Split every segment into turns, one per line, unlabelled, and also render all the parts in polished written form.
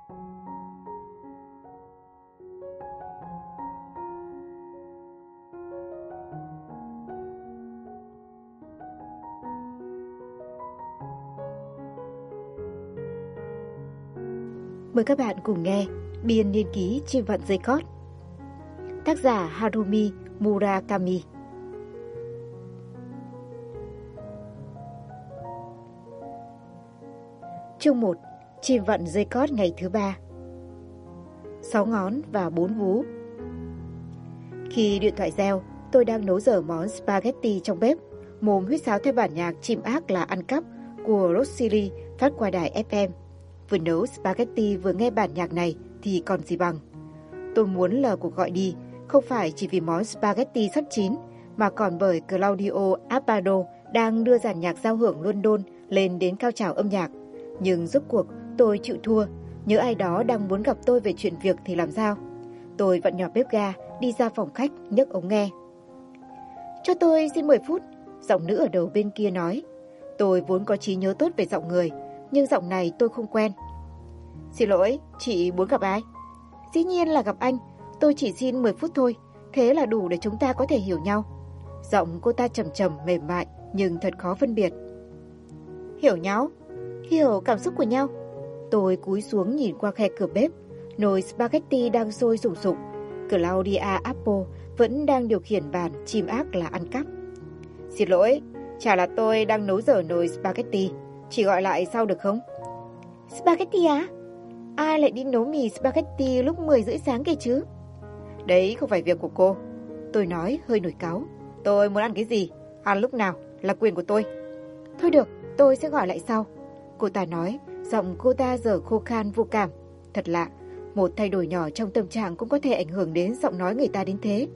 Mời các bạn cùng nghe Biên niên ký chim vặn dây cót. Tác giả Harumi Murakami. Chương 1. Chim vặn dây cót ngày thứ 3. 6 ngón và 4 vú. Khi điện thoại reo, tôi đang nấu dở món spaghetti trong bếp, mồm huýt sáo theo bản nhạc Chim ác là ăn cắp của Rossili phát qua đài FM. Vừa nấu spaghetti vừa nghe bản nhạc này thì còn gì bằng. Tôi muốn lờ cuộc gọi đi, không phải chỉ vì món spaghetti sắp chín, mà còn bởi Claudio Abbado đang đưa dàn nhạc giao hưởng London lên đến cao trào âm nhạc. Nhưng rốt cuộc tôi chịu thua, nhớ ai đó đang muốn gặp tôi về chuyện việc thì làm sao. Tôi vặn nhỏ bếp ga, đi ra phòng khách, nhấc ống nghe. Cho tôi xin 10 phút, giọng nữ ở đầu bên kia nói. Tôi vốn có trí nhớ tốt về giọng người, nhưng giọng này tôi không quen. Xin lỗi, chị muốn gặp ai? Dĩ nhiên là gặp anh, tôi chỉ xin 10 phút thôi, thế là đủ để chúng ta có thể hiểu nhau. Giọng cô ta trầm trầm mềm mại, nhưng thật khó phân biệt. Hiểu nhau? Hiểu cảm xúc của nhau. Tôi cúi xuống nhìn qua khe cửa bếp, nồi spaghetti đang sôi sùng sục. Claudia Apple vẫn đang điều khiển bàn Chim ác là ăn cắp. Xin lỗi, chả là tôi đang nấu dở nồi spaghetti. Chị gọi lại sau được không? Spaghetti á? Ai lại đi nấu mì spaghetti lúc 10 rưỡi sáng kìa chứ? Đấy không phải việc của cô. Tôi nói hơi nổi cáu. Tôi muốn ăn cái gì, ăn lúc nào là quyền của tôi. Thôi được, tôi sẽ gọi lại sau. Cô ta nói, giọng cô ta giờ khô khan vô cảm. Thật lạ, một thay đổi nhỏ trong tâm trạng cũng có thể ảnh hưởng đến giọng nói người ta đến thế.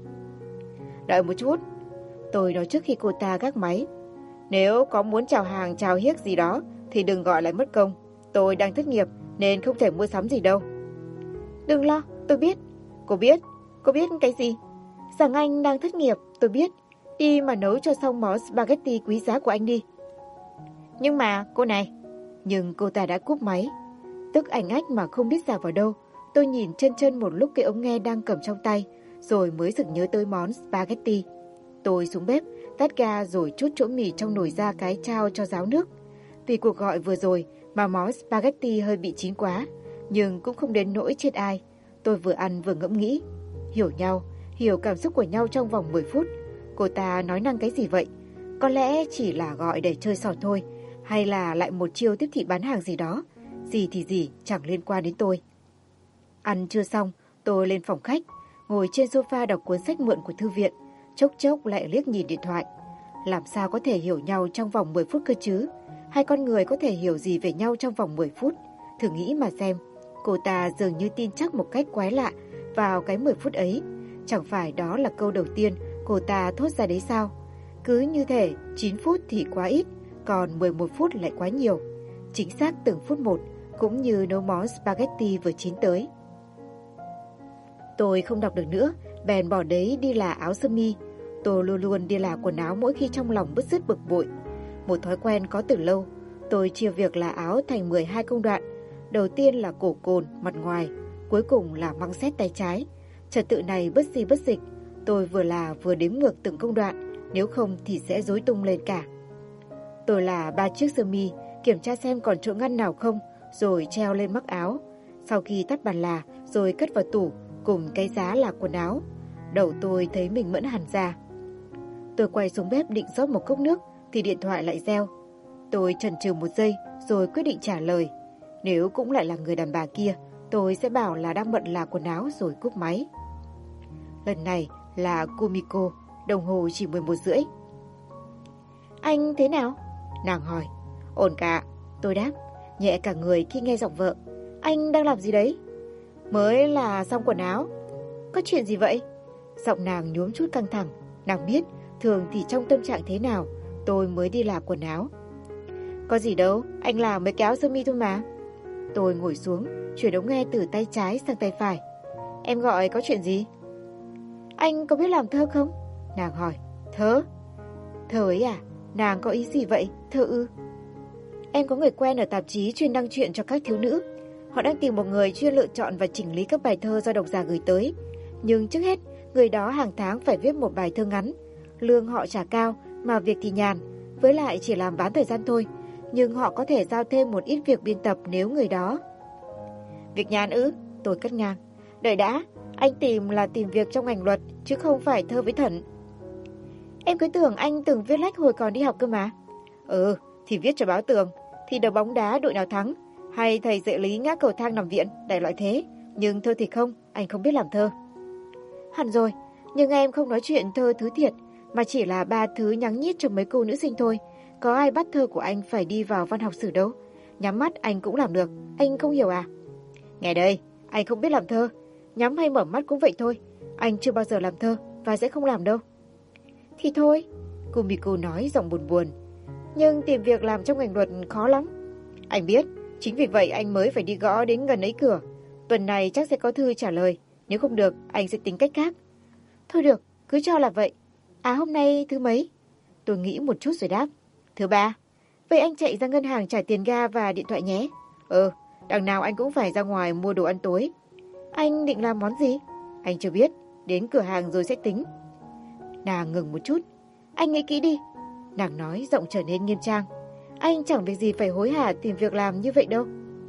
Đợi một chút. Tôi nói trước khi cô ta gác máy. Nếu có muốn chào hàng chào hiếc gì đó thì đừng gọi lại mất công. Tôi đang thất nghiệp nên không thể mua sắm gì đâu. Đừng lo, tôi biết. Cô biết? Cô biết cái gì? Rằng anh đang thất nghiệp, tôi biết. Đi mà nấu cho xong món spaghetti quý giá của anh đi. Nhưng mà cô này. Nhưng cô ta đã cúp máy. Tức ảnh ách mà không biết ra vào đâu. Tôi nhìn chân một lúc cái ống nghe đang cầm trong tay, rồi mới sực nhớ tới món spaghetti. Tôi xuống bếp, tắt ga rồi trút chỗ mì trong nồi ra cái chao cho ráo nước. Vì cuộc gọi vừa rồi mà món spaghetti hơi bị chín quá, nhưng cũng không đến nỗi chết ai. Tôi vừa ăn vừa ngẫm nghĩ. Hiểu nhau, hiểu cảm xúc của nhau trong vòng 10 phút. Cô ta nói năng cái gì vậy? Có lẽ chỉ là gọi để chơi xỏ thôi, hay là lại một chiêu tiếp thị bán hàng gì đó. Gì thì gì, chẳng liên quan đến tôi. Ăn chưa xong, tôi lên phòng khách, ngồi trên sofa đọc cuốn sách mượn của thư viện, chốc chốc lại liếc nhìn điện thoại. Làm sao có thể hiểu nhau trong vòng 10 phút cơ chứ? Hai con người có thể hiểu gì về nhau trong vòng 10 phút? Thử nghĩ mà xem, cô ta dường như tin chắc một cách quái lạ vào cái 10 phút ấy. Chẳng phải đó là câu đầu tiên cô ta thốt ra đấy sao? Cứ như thể 9 phút thì quá ít, còn 11 phút lại quá nhiều. Chính xác từng phút một, cũng như nấu món spaghetti vừa chín tới. Tôi không đọc được nữa, bèn bỏ đấy đi là áo sơ mi. Tôi luôn luôn đi là quần áo mỗi khi trong lòng bứt rứt bực bội. Một thói quen có từ lâu. Tôi chia việc là áo thành 12 công đoạn. Đầu tiên là cổ cồn, mặt ngoài, cuối cùng là măng xét tay trái. Trật tự này bất di bất dịch. Tôi vừa là vừa đếm ngược từng công đoạn, nếu không thì sẽ rối tung lên cả. Tôi là 3 chiếc sơ mi, kiểm tra xem còn chỗ ngăn nào không, rồi treo lên mắc áo. Sau khi tắt bàn là, rồi cất vào tủ, cùng cái giá là quần áo. Đầu tôi thấy mình mẫn hẳn ra. Tôi quay xuống bếp định rót một cốc nước, thì điện thoại lại reo. Tôi chần chừ một giây, rồi quyết định trả lời. Nếu cũng lại là người đàn bà kia, tôi sẽ bảo là đang bận là quần áo rồi cúp máy. Lần này là Kumiko, đồng hồ chỉ 11 rưỡi. Anh thế nào? Nàng hỏi. Ổn cả, tôi đáp, nhẹ cả người khi nghe giọng vợ. Anh đang làm gì đấy? Mới là xong quần áo. Có chuyện gì vậy? Giọng nàng nhuốm chút căng thẳng. Nàng biết, thường thì trong tâm trạng thế nào, tôi mới đi là quần áo. Có gì đâu, anh làm mấy cái áo sơ mi thôi mà. Tôi ngồi xuống, chuyển ống nghe từ tay trái sang tay phải. Em gọi có chuyện gì? Anh có biết làm thơ không? Nàng hỏi. Thơ? Thơ ấy à? Nàng có ý gì vậy? Thơ ư? Em có người quen ở tạp chí chuyên đăng truyện cho các thiếu nữ. Họ đang tìm một người chuyên lựa chọn và chỉnh lý các bài thơ do độc giả gửi tới. Nhưng trước hết, người đó hàng tháng phải viết một bài thơ ngắn. Lương họ trả cao, mà việc thì nhàn, với lại chỉ làm bán thời gian thôi. Nhưng họ có thể giao thêm một ít việc biên tập nếu người đó. Việc nhàn ư? Tôi cắt ngang. Đợi đã, anh tìm là tìm việc trong ngành luật, chứ không phải thơ với thần. Em cứ tưởng anh từng viết lách hồi còn đi học cơ mà. Thì viết cho báo Tường, thì đầu bóng đá đội nào thắng, hay thầy dạy lý ngã cầu thang nằm viện, đại loại thế. Nhưng thơ thì không, anh không biết làm thơ. Hẳn rồi, nhưng em không nói chuyện thơ thứ thiệt, mà chỉ là 3 thứ nhắng nhít cho mấy cô nữ sinh thôi. Có ai bắt thơ của anh phải đi vào văn học sử đâu. Nhắm mắt anh cũng làm được, anh không hiểu à? Nghe đây, anh không biết làm thơ. Nhắm hay mở mắt cũng vậy thôi. Anh chưa bao giờ làm thơ và sẽ không làm đâu. Thì thôi, Kumiko nói giọng buồn buồn. Nhưng tìm việc làm trong ngành luật khó lắm. Anh biết, chính vì vậy anh mới phải đi gõ đến gần ấy cửa. Tuần này chắc sẽ có thư trả lời. Nếu không được, anh sẽ tính cách khác. Thôi được, cứ cho là vậy. À, hôm nay thứ mấy? Tôi nghĩ một chút rồi đáp. Thứ 3. Vậy anh chạy ra ngân hàng trả tiền ga và điện thoại nhé. Đằng nào anh cũng phải ra ngoài mua đồ ăn tối. Anh định làm món gì? Anh chưa biết, đến cửa hàng rồi sẽ tính. Nàng ngừng một chút. Anh nghĩ kỹ đi. Nàng nói giọng trở nên nghiêm trang. Anh chẳng việc gì phải hối hả tìm việc làm như vậy đâu.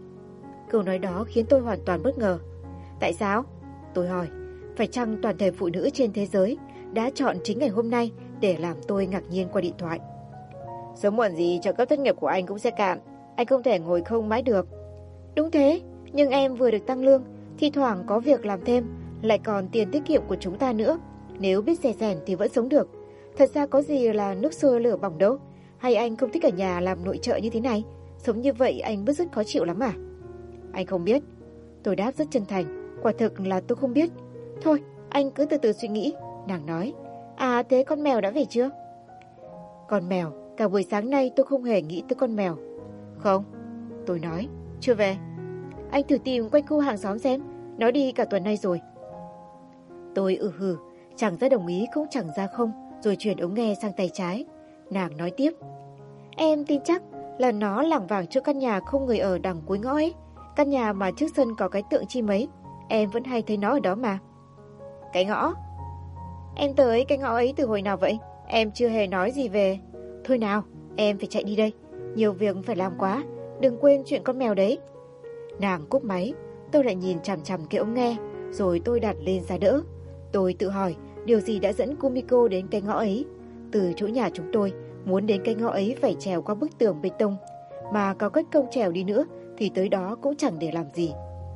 Câu nói đó khiến tôi hoàn toàn bất ngờ. Tại sao? Tôi hỏi. Phải chăng toàn thể phụ nữ trên thế giới đã chọn chính ngày hôm nay để làm tôi ngạc nhiên qua điện thoại? Sớm muộn gì trợ cấp thất nghiệp của anh cũng sẽ cạn. Anh không thể ngồi không mãi được. Đúng thế, nhưng em vừa được tăng lương, thi thoảng có việc làm thêm, lại còn tiền tiết kiệm của chúng ta nữa. Nếu biết rẻ rèn thì vẫn sống được. Thật ra có gì là nước sôi lửa bỏng đâu. Hay anh không thích ở nhà làm nội trợ như thế này? Sống như vậy anh bứt rứt khó chịu lắm à? Anh không biết. Tôi đáp rất chân thành. Quả thực là tôi không biết. Thôi, anh cứ từ từ suy nghĩ. Nàng nói. À, thế con mèo đã về chưa? Con mèo, cả buổi sáng nay tôi không hề nghĩ tới con mèo. Không, tôi nói. Chưa về. Anh thử tìm quanh khu hàng xóm xem. Nó đi cả tuần nay rồi. Tôi hừ, chẳng ra đồng ý cũng chẳng ra không, rồi chuyển ống nghe sang tay trái. Nàng nói tiếp. Em tin chắc là nó lảng vảng chỗ căn nhà không người ở đằng cuối ngõ ấy. Căn nhà mà trước sân có cái tượng chim ấy. Em vẫn hay thấy nó ở đó mà. Cái ngõ? Em tới cái ngõ ấy từ hồi nào vậy? Em chưa hề nói gì về. Thôi nào, em phải chạy đi đây. Nhiều việc phải làm quá. Đừng quên chuyện con mèo đấy. Nàng cúp máy. Tôi lại nhìn chằm chằm cái ống nghe. Rồi tôi đặt lên giá đỡ. Tôi tự hỏi điều gì đã dẫn Kumiko đến cái ngõ ấy. Từ chỗ nhà chúng tôi, muốn đến cái ngõ ấy phải trèo qua bức tường bê tông. Mà có cách công trèo đi nữa thì tới đó cũng chẳng để làm gì.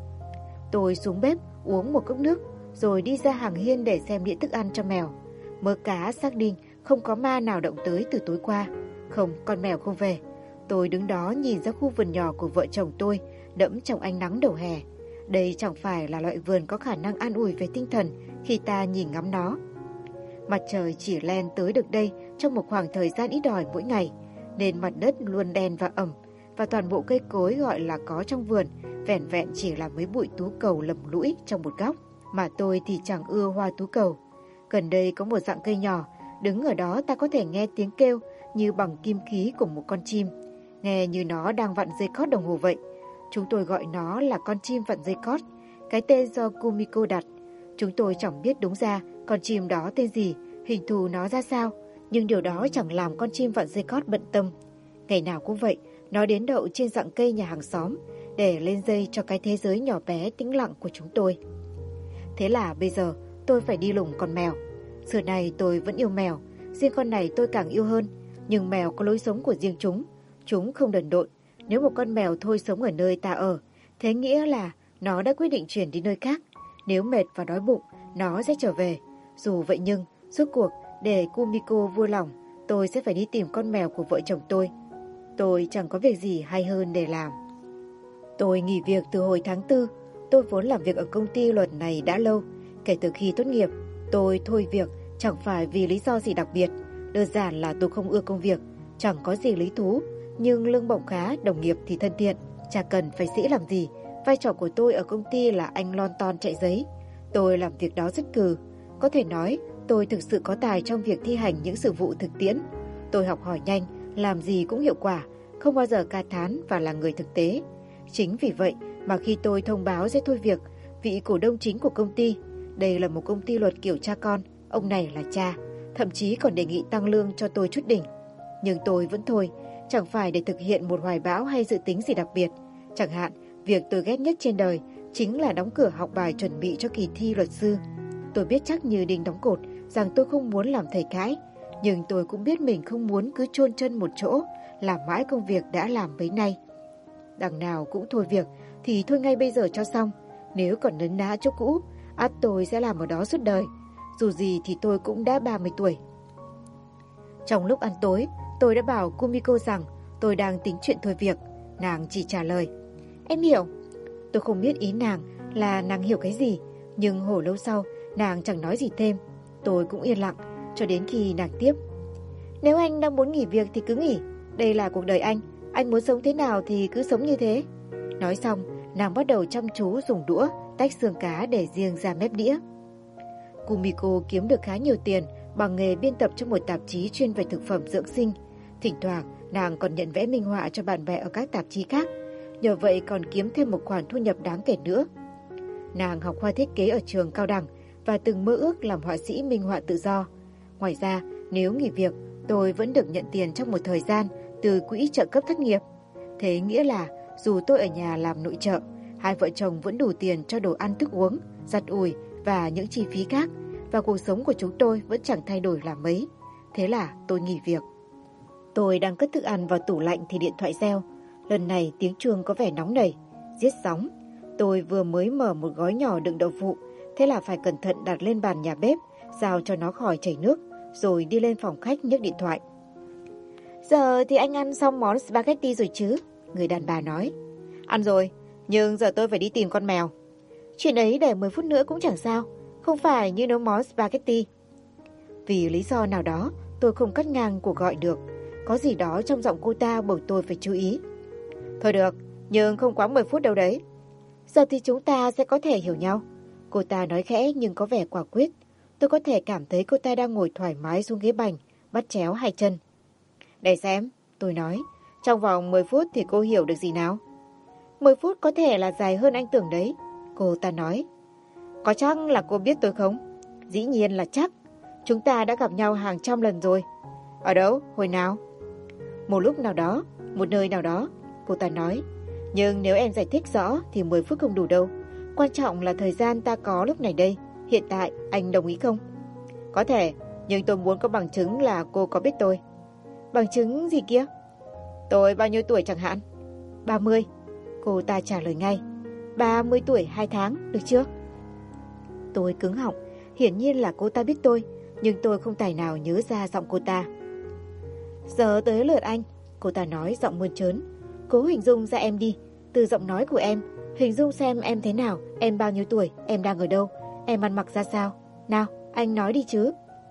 Tôi xuống bếp uống một cốc nước, rồi đi ra hàng hiên để xem đĩa thức ăn cho mèo. Mớ cá xác định không có ma nào động tới từ tối qua. Không, con mèo không về. Tôi đứng đó nhìn ra khu vườn nhỏ của vợ chồng tôi, đẫm trong ánh nắng đầu hè. Đây chẳng phải là loại vườn có khả năng an ủi về tinh thần khi ta nhìn ngắm nó. Mặt trời chỉ len tới được đây trong một khoảng thời gian ít ỏi mỗi ngày, nên mặt đất luôn đen và ẩm, và toàn bộ cây cối gọi là có trong vườn vẻn vẹn chỉ là mấy bụi tú cầu lầm lũi trong một góc. Mà tôi thì chẳng ưa hoa tú cầu. Gần đây có một dạng cây nhỏ, đứng ở đó ta có thể nghe tiếng kêu như bằng kim khí của một con chim, nghe như nó đang vặn dây cót đồng hồ vậy. Chúng tôi gọi nó là con chim vặn dây cót, cái tên do Kumiko đặt. Chúng tôi chẳng biết đúng ra con chim đó tên gì, hình thù nó ra sao, nhưng điều đó chẳng làm con chim vặn dây cót bận tâm. Ngày nào cũng vậy, nó đến đậu trên rặng cây nhà hàng xóm để lên dây cho cái thế giới nhỏ bé tĩnh lặng của chúng tôi. Thế là bây giờ tôi phải đi lùng con mèo. Xưa này tôi vẫn yêu mèo, riêng con này tôi càng yêu hơn. Nhưng mèo có lối sống của riêng chúng không đần độn. Nếu một con mèo thôi sống ở nơi ta ở, thế nghĩa là nó đã quyết định chuyển đi nơi khác. Nếu mệt và đói bụng, nó sẽ trở về. Dù vậy nhưng, rốt cuộc, để Kumiko vui lòng, tôi sẽ phải đi tìm con mèo của vợ chồng tôi. Tôi chẳng có việc gì hay hơn để làm. Tôi nghỉ việc từ hồi tháng 4. Tôi vốn làm việc ở công ty luật này đã lâu. Kể từ khi tốt nghiệp, tôi thôi việc chẳng phải vì lý do gì đặc biệt. Đơn giản là tôi không ưa công việc, chẳng có gì lý thú. Nhưng lương bổng khá, đồng nghiệp thì thân thiện, chả cần phải sĩ làm gì. Vai trò của tôi ở công ty là anh lon ton chạy giấy. Tôi làm việc đó rất cừ. Có thể nói tôi thực sự có tài trong việc thi hành những sự vụ thực tiễn. Tôi học hỏi nhanh, làm gì cũng hiệu quả, không bao giờ ca thán và là người thực tế. Chính vì vậy Mà khi tôi thông báo sẽ thôi việc, vị cổ đông chính của công ty, đây là một công ty luật kiểu cha con, ông này là cha, thậm chí còn đề nghị tăng lương cho tôi chút đỉnh. Nhưng tôi vẫn thôi, chẳng phải để thực hiện một hoài bão hay dự tính gì đặc biệt. Chẳng hạn, việc tôi ghét nhất trên đời chính là đóng cửa học bài chuẩn bị cho kỳ thi luật sư. Tôi biết chắc như đinh đóng cột rằng tôi không muốn làm thầy cãi, nhưng tôi cũng biết mình không muốn cứ chôn chân một chỗ, làm mãi công việc đã làm bấy nay. Đằng nào cũng thôi việc thì thôi ngay bây giờ cho xong. Nếu còn nấn ná chỗ cũ, ắt tôi sẽ làm ở đó suốt đời. Dù gì thì tôi cũng đã 30 tuổi. Trong lúc ăn tối, tôi đã bảo Kumiko rằng tôi đang tính chuyện thôi việc. Nàng chỉ trả lời: "Em hiểu." Tôi không biết ý nàng là nàng hiểu cái gì, nhưng hồi lâu sau nàng chẳng nói gì thêm. Tôi cũng yên lặng cho đến khi nàng tiếp: "Nếu anh đang muốn nghỉ việc thì cứ nghỉ. Đây là cuộc đời anh muốn sống thế nào thì cứ sống như thế." Nói xong, nàng bắt đầu chăm chú dùng đũa tách xương cá để riêng ra mép đĩa. Kumiko kiếm được khá nhiều tiền bằng nghề biên tập cho một tạp chí chuyên về thực phẩm dưỡng sinh. Thỉnh thoảng, nàng còn nhận vẽ minh họa cho bạn bè ở các tạp chí khác. Nhờ vậy còn kiếm thêm một khoản thu nhập đáng kể nữa. Nàng học khoa thiết kế ở trường cao đẳng và từng mơ ước làm họa sĩ minh họa tự do. Ngoài ra, nếu nghỉ việc, tôi vẫn được nhận tiền trong một thời gian từ quỹ trợ cấp thất nghiệp. Thế nghĩa là dù tôi ở nhà làm nội trợ, hai vợ chồng vẫn đủ tiền cho đồ ăn thức uống, giặt ủi và những chi phí khác, và cuộc sống của chúng tôi vẫn chẳng thay đổi là mấy. Thế là tôi nghỉ việc. Tôi đang cất thức ăn vào tủ lạnh thì điện thoại reo. Lần này tiếng chuông có vẻ nóng nảy, giết sóng. Tôi vừa mới mở một gói nhỏ đựng đậu phụ, thế là phải cẩn thận đặt lên bàn nhà bếp, sao cho nó khỏi chảy nước, rồi đi lên phòng khách nhấc điện thoại. "Giờ thì anh ăn xong món spaghetti rồi chứ?" Người đàn bà nói. "Ăn rồi, nhưng giờ tôi phải đi tìm con mèo." "Chuyện ấy để 10 phút nữa cũng chẳng sao, không phải như nấu món spaghetti." Vì lý do nào đó, tôi không cắt ngang cuộc gọi được. Có gì đó trong giọng cô ta buộc tôi phải chú ý. "Thôi được, nhưng không quá 10 phút đâu đấy." "Giờ thì chúng ta sẽ có thể hiểu nhau." Cô ta nói khẽ nhưng có vẻ quả quyết. Tôi có thể cảm thấy cô ta đang ngồi thoải mái xuống ghế bành, bắt chéo hai chân. "Để xem," tôi nói. "Trong vòng 10 phút thì cô hiểu được gì nào?" 10 phút có thể là dài hơn anh tưởng đấy," cô ta nói. "Có chắc là cô biết tôi không?" "Dĩ nhiên là chắc. Chúng ta đã gặp nhau hàng trăm lần rồi." "Ở đâu? Hồi nào?" "Một lúc nào đó, một nơi nào đó," cô ta nói. "Nhưng nếu em giải thích rõ thì 10 phút không đủ đâu. Quan trọng là thời gian ta có lúc này đây. Hiện tại, anh đồng ý không?" "Có thể, nhưng tôi muốn có bằng chứng là cô có biết tôi." "Bằng chứng gì kia?" "Tôi bao nhiêu tuổi chẳng hạn?" 30. Cô ta trả lời ngay. 30 tuổi 2 tháng, được chưa? Tôi cứng họng, hiển nhiên là cô ta biết tôi, nhưng tôi không tài nào nhớ ra giọng cô ta. "Giờ tới lượt anh," cô ta nói giọng mơn trớn. "Cố hình dung ra em đi, từ giọng nói của em, hình dung xem em thế nào, em bao nhiêu tuổi, em đang ở đâu, em ăn mặc ra sao. Nào, anh nói đi chứ."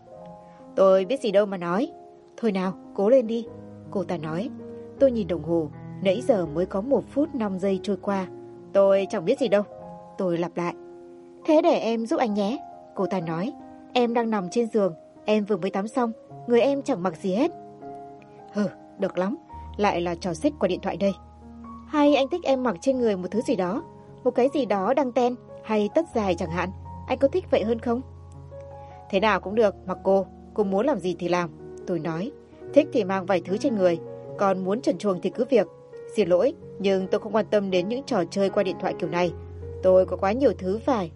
"Tôi biết gì đâu mà nói." "Thôi nào, cố lên đi," cô ta nói. Tôi nhìn đồng hồ, nãy giờ mới có 1 phút 5 giây trôi qua. "Tôi chẳng biết gì đâu." Tôi lặp lại. "Thế để em giúp anh nhé," cô ta nói. "Em đang nằm trên giường, em vừa mới tắm xong, người em chẳng mặc gì hết." "Hừ, được lắm, lại là trò xích qua điện thoại đây. Hay anh thích em mặc trên người một thứ gì đó, một cái gì đó đăng ten hay tất dài chẳng hạn, anh có thích vậy hơn không?" "Thế nào cũng được, mặc cô muốn làm gì thì làm," tôi nói. "Thích thì mang vài thứ trên người, còn muốn trần truồng thì cứ việc. Xin lỗi, nhưng tôi không quan tâm đến những trò chơi qua điện thoại kiểu này. Tôi có quá nhiều thứ phải."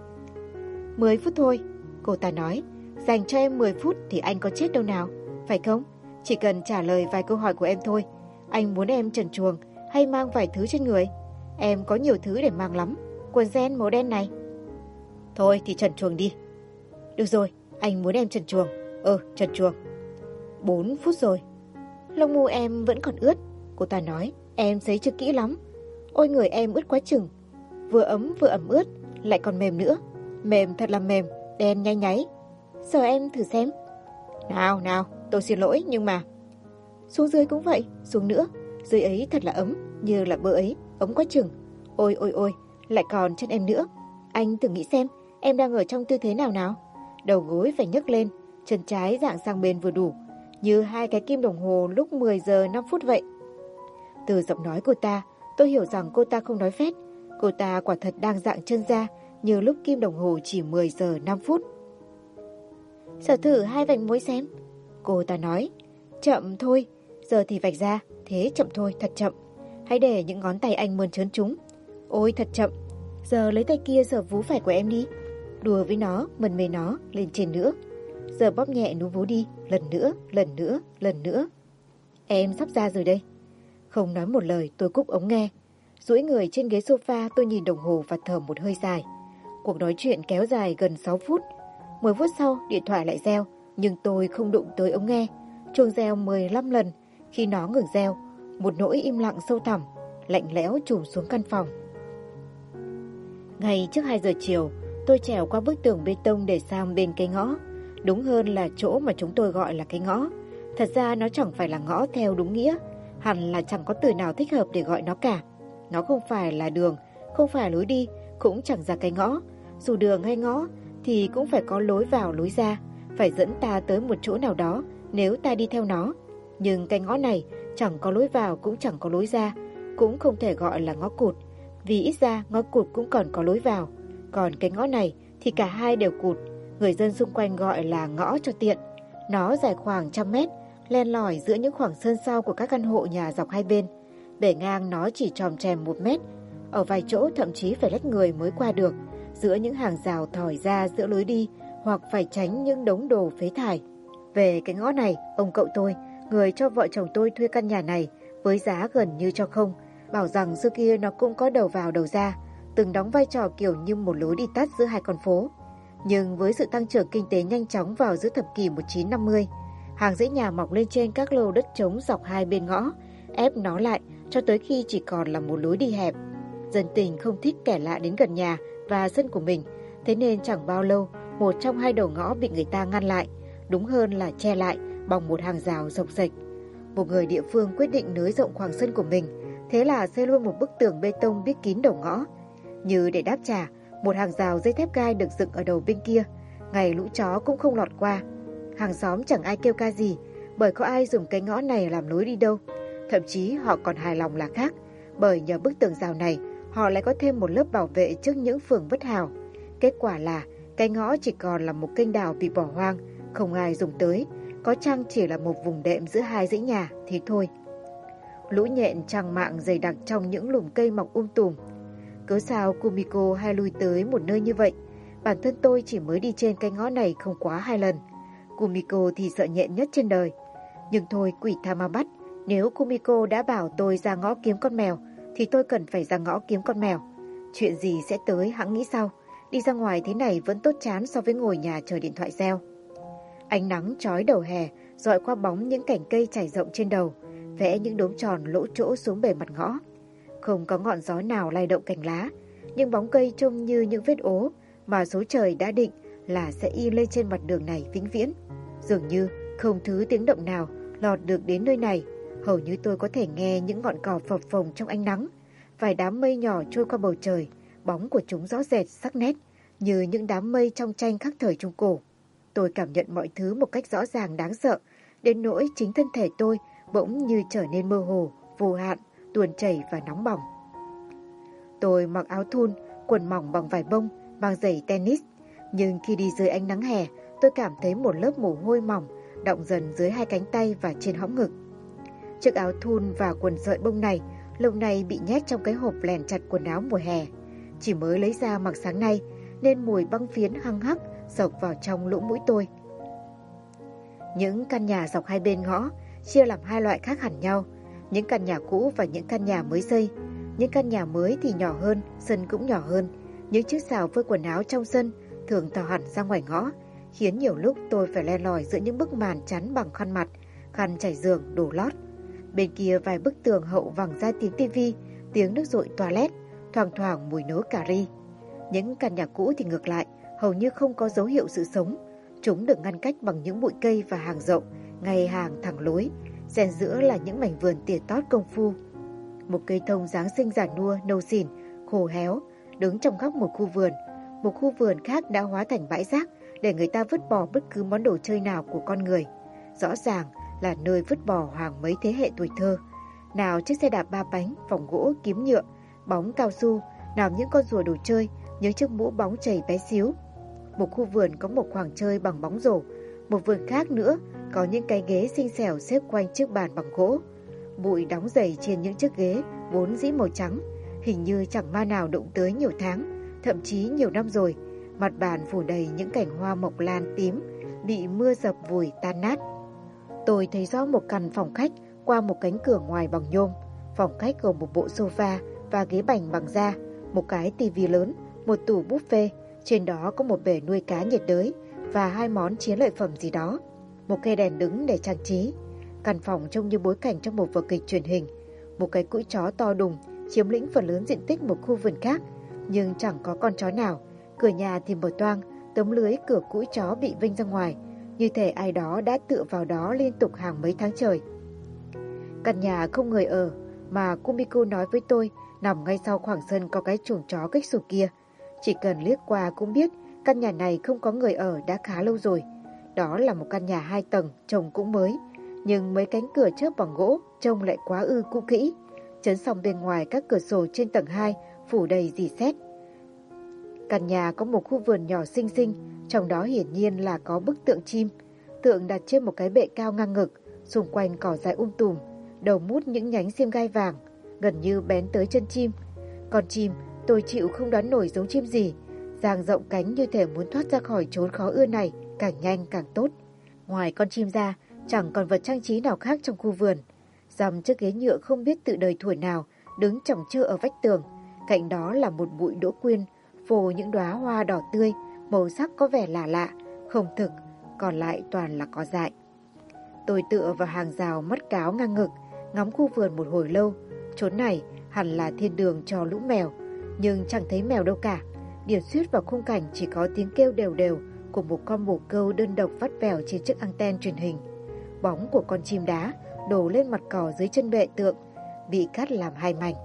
10 phút thôi, cô ta nói. "Dành cho em 10 phút thì anh có chết đâu nào, phải không? Chỉ cần trả lời vài câu hỏi của em thôi. Anh muốn em trần truồng hay mang vài thứ trên người? Em có nhiều thứ để mang lắm. Quần jean màu đen này." "Thôi thì trần truồng đi." "Được rồi, anh muốn em trần truồng." Trần truồng." 4 phút rồi. "Lông mù em vẫn còn ướt," cô ta nói. "Em sấy chưa kỹ lắm. Ôi người em ướt quá chừng. Vừa ấm vừa ẩm ướt, lại còn mềm nữa. Mềm thật là mềm, đen nháy nháy. Sờ em thử xem." Nào, tôi xin lỗi nhưng mà..." "Xuống dưới cũng vậy, xuống nữa. Dưới ấy thật là ấm, như là bơ ấy, ấm quá chừng. Ôi ôi ôi, lại còn chân em nữa. Anh thử nghĩ xem, em đang ở trong tư thế nào nào? Đầu gối phải nhấc lên, chân trái dạng sang bên vừa đủ, như 2 cái kim đồng hồ lúc 10 giờ 5 phút vậy." Từ giọng nói cô ta, tôi hiểu rằng cô ta không nói phét. Cô ta quả thật đang dạng chân ra như lúc kim đồng hồ chỉ 10 giờ 5 phút. Sở thử 2 vạch muối xem. Cô ta nói. Chậm thôi, giờ thì vạch ra, thế chậm thôi, thật chậm. Hãy để những ngón tay anh mơn trớn chúng. Ôi thật chậm, giờ lấy tay kia sờ vú phải của em đi. Đùa với nó, mân mê nó, lên trên nữa. Giờ bóp nhẹ núm vú đi, lần nữa, lần nữa, lần nữa. Em sắp ra rồi đây. Không nói một lời, tôi cúp ống nghe. Duỗi người trên ghế sofa, tôi nhìn đồng hồ và thở một hơi dài. Cuộc nói chuyện kéo dài gần 6 phút. 10 phút sau, điện thoại lại reo, nhưng tôi không đụng tới ống nghe. Chuông reo 15 lần. Khi nó ngừng reo, một nỗi im lặng sâu thẳm, lạnh lẽo trùm xuống căn phòng. Ngay trước 2 giờ chiều, tôi trèo qua bức tường bê tông để sang bên cái ngõ. Đúng hơn là chỗ mà chúng tôi gọi là cái ngõ. Thật ra nó chẳng phải là ngõ theo đúng nghĩa. Hẳn là chẳng có từ nào thích hợp để gọi nó cả. Nó không phải là đường, không phải lối đi, cũng chẳng ra cái ngõ. Dù đường hay ngõ thì cũng phải có lối vào lối ra, phải dẫn ta tới một chỗ nào đó nếu ta đi theo nó. Nhưng cái ngõ này chẳng có lối vào cũng chẳng có lối ra, cũng không thể gọi là ngõ cụt, vì ít ra ngõ cụt cũng còn có lối vào. Còn cái ngõ này thì cả hai đều cụt, người dân xung quanh gọi là ngõ cho tiện. Nó dài khoảng 100 mét, len lỏi giữa những khoảng sân sau của các căn hộ nhà dọc hai bên. Bề ngang nó chỉ tròm trèm 1 mét, ở vài chỗ thậm chí phải lách người mới qua được, giữa những hàng rào thỏi ra giữa lối đi, hoặc phải tránh những đống đồ phế thải. Về cái ngõ này, ông cậu tôi, người cho vợ chồng tôi thuê căn nhà này với giá gần như cho không, bảo rằng xưa kia nó cũng có đầu vào đầu ra, từng đóng vai trò kiểu như một lối đi tắt giữa hai con phố. Nhưng với sự tăng trưởng kinh tế nhanh chóng vào giữa thập kỷ 1950, hàng dãy nhà mọc lên trên các lô đất trống dọc hai bên ngõ, ép nó lại cho tới khi chỉ còn là một lối đi hẹp. Dân tình không thích kẻ lạ đến gần nhà và sân của mình, thế nên chẳng bao lâu một trong hai đầu ngõ bị người ta ngăn lại, đúng hơn là che lại bằng một hàng rào rộc rạch. Một người địa phương quyết định nới rộng khoảng sân của mình, thế là xây luôn một bức tường bê tông bít kín đầu ngõ. Như để đáp trả, một hàng rào dây thép gai được dựng ở đầu bên kia, ngày lũ chó cũng không lọt qua. Hàng xóm chẳng ai kêu ca gì, bởi có ai dùng cái ngõ này làm lối đi đâu. Thậm chí họ còn hài lòng là khác, bởi nhờ bức tường rào này, họ lại có thêm một lớp bảo vệ trước những phường bất hảo. Kết quả là cái ngõ chỉ còn là một kênh đào bị bỏ hoang, không ai dùng tới, có chăng chỉ là một vùng đệm giữa hai dãy nhà thì thôi. Lũ nhện trăng mạng dày đặc trong những lùm cây mọc tùm. Cớ sao Kumiko hay lui tới một nơi như vậy? Bản thân tôi chỉ mới đi trên cái ngõ này không quá 2 lần. Kumiko thì sợ nhện nhất trên đời. Nhưng thôi, quỷ tha ma bắt, nếu Kumiko đã bảo tôi ra ngõ kiếm con mèo thì tôi cần phải ra ngõ kiếm con mèo. Chuyện gì sẽ tới hẵng nghĩ sau. Đi ra ngoài thế này vẫn tốt chán so với ngồi nhà chờ điện thoại reo. Ánh nắng chói đầu hè dọi qua bóng những cành cây trải rộng trên đầu, vẽ những đốm tròn lỗ chỗ xuống bề mặt ngõ. Không có ngọn gió nào lay động cành lá, nhưng bóng cây trông như những vết ố mà số trời đã định là sẽ in lên trên mặt đường này vĩnh viễn. Dường như không thứ tiếng động nào lọt được đến nơi này. Hầu như tôi có thể nghe những ngọn cỏ phập phồng trong ánh nắng, vài đám mây nhỏ trôi qua bầu trời, bóng của chúng rõ rệt sắc nét như những đám mây trong tranh khắc thời Trung Cổ. Tôi cảm nhận mọi thứ một cách rõ ràng đáng sợ, đến nỗi chính thân thể tôi bỗng như trở nên mơ hồ, vô hạn, tuôn chảy và nóng bỏng. Tôi mặc áo thun, quần mỏng bằng vải bông, mang giày tennis, nhưng khi đi dưới ánh nắng hè, tôi cảm thấy một lớp mồ hôi mỏng đọng dần dưới hai cánh tay và trên hõm ngực. Chiếc áo thun và quần sợi bông này lâu nay bị nhét trong cái hộp lèn chặt quần áo mùa hè, chỉ mới lấy ra mặc sáng nay nên mùi băng phiến hăng hắc xộc vào trong lỗ mũi tôi. Những căn nhà dọc hai bên ngõ chia làm hai loại khác hẳn nhau, những căn nhà cũ và những căn nhà mới xây. Những căn nhà mới thì nhỏ hơn, sân cũng nhỏ hơn. Những chiếc xào phơi quần áo trong sân thường thò hẳn ra ngoài ngõ, khiến nhiều lúc tôi phải len lỏi giữa những bức màn chắn bằng khăn mặt, khăn trải giường, đồ lót. Bên kia vài bức tường hậu vẳng ra tiếng tivi, tiếng nước dội toilet, thoang thoảng mùi nấu cà ri. Những căn nhà cũ thì ngược lại, hầu như không có dấu hiệu sự sống. Chúng được ngăn cách bằng những bụi cây và hàng rộng, ngay hàng thẳng lối, xen giữa là những mảnh vườn tỉa tót công phu. Một cây thông Giáng sinh già nua, nâu xỉn, khô héo, đứng trong góc một khu vườn khác đã hóa thành bãi rác để người ta vứt bỏ bất cứ món đồ chơi nào của con người. Rõ ràng là nơi vứt bỏ hàng mấy thế hệ tuổi thơ. Nào chiếc xe đạp 3 bánh, vòng gỗ, kiếm nhựa, bóng cao su, Nào những con rùa đồ chơi, những chiếc mũ bóng chảy bé xíu. Một khu vườn có một khoảng chơi bằng bóng rổ, một vườn khác nữa có những cái ghế xinh xẻo xếp quanh chiếc bàn bằng gỗ. Bụi đóng dày trên những chiếc ghế vốn dĩ màu trắng, hình như chẳng ma nào đụng tới nhiều tháng, thậm chí nhiều năm rồi. Mặt bàn phủ đầy những cành hoa mộc lan tím, bị mưa dập vùi tan nát. Tôi thấy rõ một căn phòng khách qua một cánh cửa ngoài bằng nhôm. Phòng khách gồm một bộ sofa và ghế bành bằng da, một cái tivi lớn, một tủ buffet, trên đó có một bể nuôi cá nhiệt đới và 2 món chiến lợi phẩm gì đó, một cây đèn đứng để trang trí. Căn phòng trông như bối cảnh trong một vở kịch truyền hình. Một cái cũi chó to đùng chiếm lĩnh phần lớn diện tích một khu vườn khác, nhưng chẳng có con chó nào. Cửa nhà thì mở toang, tấm lưới cửa cũi chó bị vênh ra ngoài, như thể ai đó đã tựa vào đó liên tục hàng mấy tháng trời. Căn nhà không người ở, mà Kumiko nói với tôi nằm ngay sau khoảng sân có cái chuồng chó kích xù kia. Chỉ cần liếc qua cũng biết căn nhà này không có người ở đã khá lâu rồi. Đó là một căn nhà 2 tầng, trông cũng mới, nhưng mấy cánh cửa chớp bằng gỗ trông lại quá ư cũ kỹ. Chấn song bên ngoài các cửa sổ trên tầng 2 phủ đầy rỉ sét. Căn nhà có một khu vườn nhỏ xinh xinh, trong đó hiển nhiên là có bức tượng chim. Tượng đặt trên một cái bệ cao ngang ngực, xung quanh cỏ dại tùm, đầu mút những nhánh xiêm gai vàng, gần như bén tới chân chim. Con chim, tôi chịu không đoán nổi giống chim gì, dang rộng cánh như thể muốn thoát ra khỏi chốn khó ưa này, càng nhanh càng tốt. Ngoài con chim ra, chẳng còn vật trang trí nào khác trong khu vườn. Dằm chiếc ghế nhựa không biết tự đời thuở nào đứng chồng chơ ở vách tường, cạnh đó là một bụi đỗ quyên phô những đóa hoa đỏ tươi, màu sắc có vẻ lạ lạ, không thực, còn lại toàn là cỏ dại. Tôi tựa vào hàng rào mắt cáo ngang ngực, ngắm khu vườn một hồi lâu. Chốn này hẳn là thiên đường cho lũ mèo, nhưng chẳng thấy mèo đâu cả. Điểm xuyết vào khung cảnh chỉ có tiếng kêu đều đều của một con bồ câu đơn độc vắt vẻo trên chiếc anten truyền hình. Bóng của con chim đá đổ lên mặt cỏ dưới chân bệ tượng, bị cắt làm 2 mảnh.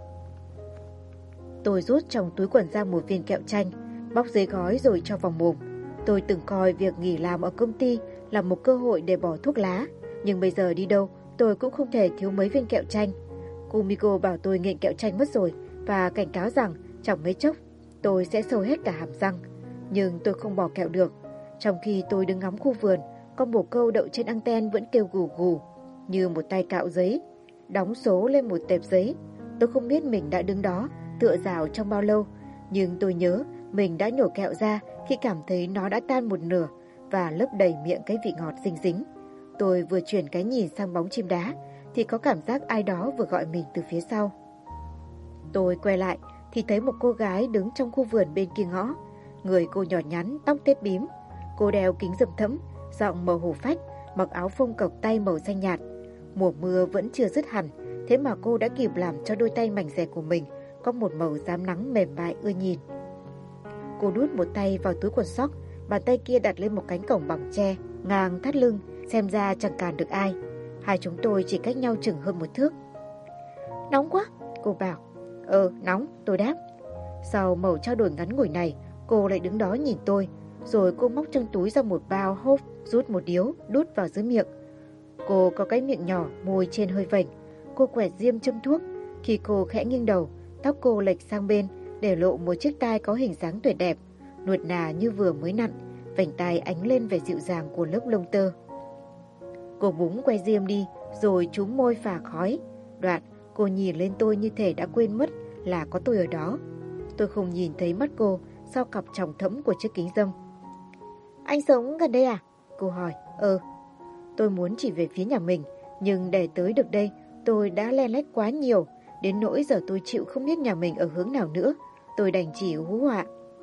Tôi rút trong túi quần ra một viên kẹo chanh, bóc giấy gói rồi cho vào mồm. Tôi từng coi việc nghỉ làm ở công ty là một cơ hội để bỏ thuốc lá, nhưng bây giờ đi đâu tôi cũng không thể thiếu mấy viên kẹo chanh. Kumiko bảo tôi nghiện kẹo chanh mất rồi và cảnh cáo rằng chẳng mấy chốc tôi sẽ sâu hết cả hàm răng. Nhưng tôi không bỏ kẹo được. Trong khi tôi đứng ngắm khu vườn, con bồ câu đậu trên anten vẫn kêu gù gù như một tay cạo giấy, đóng số lên một tệp giấy. Tôi không biết mình đã đứng đó tựa rào trong bao lâu, nhưng tôi nhớ mình đã nhổ kẹo ra khi cảm thấy nó đã tan một nửa và lấp đầy miệng cái vị ngọt dinh dính. Tôi vừa chuyển cái nhìn sang bóng chim đá thì có cảm giác ai đó vừa gọi mình từ phía sau. Tôi quay lại thì thấy một cô gái đứng trong khu vườn bên kia ngõ. Người cô nhỏ nhắn, tóc tết bím. Cô đeo kính râm thẫm, giọng màu hổ phách, mặc áo phông cộc tay màu xanh nhạt. Mùa mưa vẫn chưa dứt hẳn, thế mà cô đã kịp làm cho đôi tay mảnh dẻ của mình có một màu rám nắng mềm mại ưa nhìn. Cô đút một tay vào túi quần sóc, bàn tay kia đặt lên một cánh cổng bằng tre, ngang thắt lưng, xem ra chẳng cản được ai. Hai chúng tôi chỉ cách nhau chừng hơn 1 thước. Nóng quá, cô bảo. Nóng, tôi đáp. Sau mẩu trao đổi ngắn ngủi này, cô lại đứng đó nhìn tôi, rồi cô móc trong túi ra một bao hộp, rút một điếu, đút vào dưới miệng. Cô có cái miệng nhỏ, môi trên hơi vểnh. Cô quẹt diêm châm thuốc. Khi cô khẽ nghiêng đầu, tóc cô lệch sang bên, để lộ một chiếc tai có hình dáng tuyệt đẹp, nuột nà như vừa mới nặn, vành tai ánh lên vẻ dịu dàng của lớp lông tơ. Cô búng que diêm đi, rồi chúm môi phả khói. Đoạn, cô nhìn lên tôi như thể đã quên mất là có tôi ở đó. Tôi không nhìn thấy mắt cô sau cặp tròng thẫm của chiếc kính râm. Anh sống gần đây à? Cô hỏi. Tôi muốn chỉ về phía nhà mình, nhưng để tới được đây, tôi đã len lét quá nhiều, đến nỗi giờ tôi chịu không biết nhà mình ở hướng nào nữa. Tôi đành chỉ hú họa.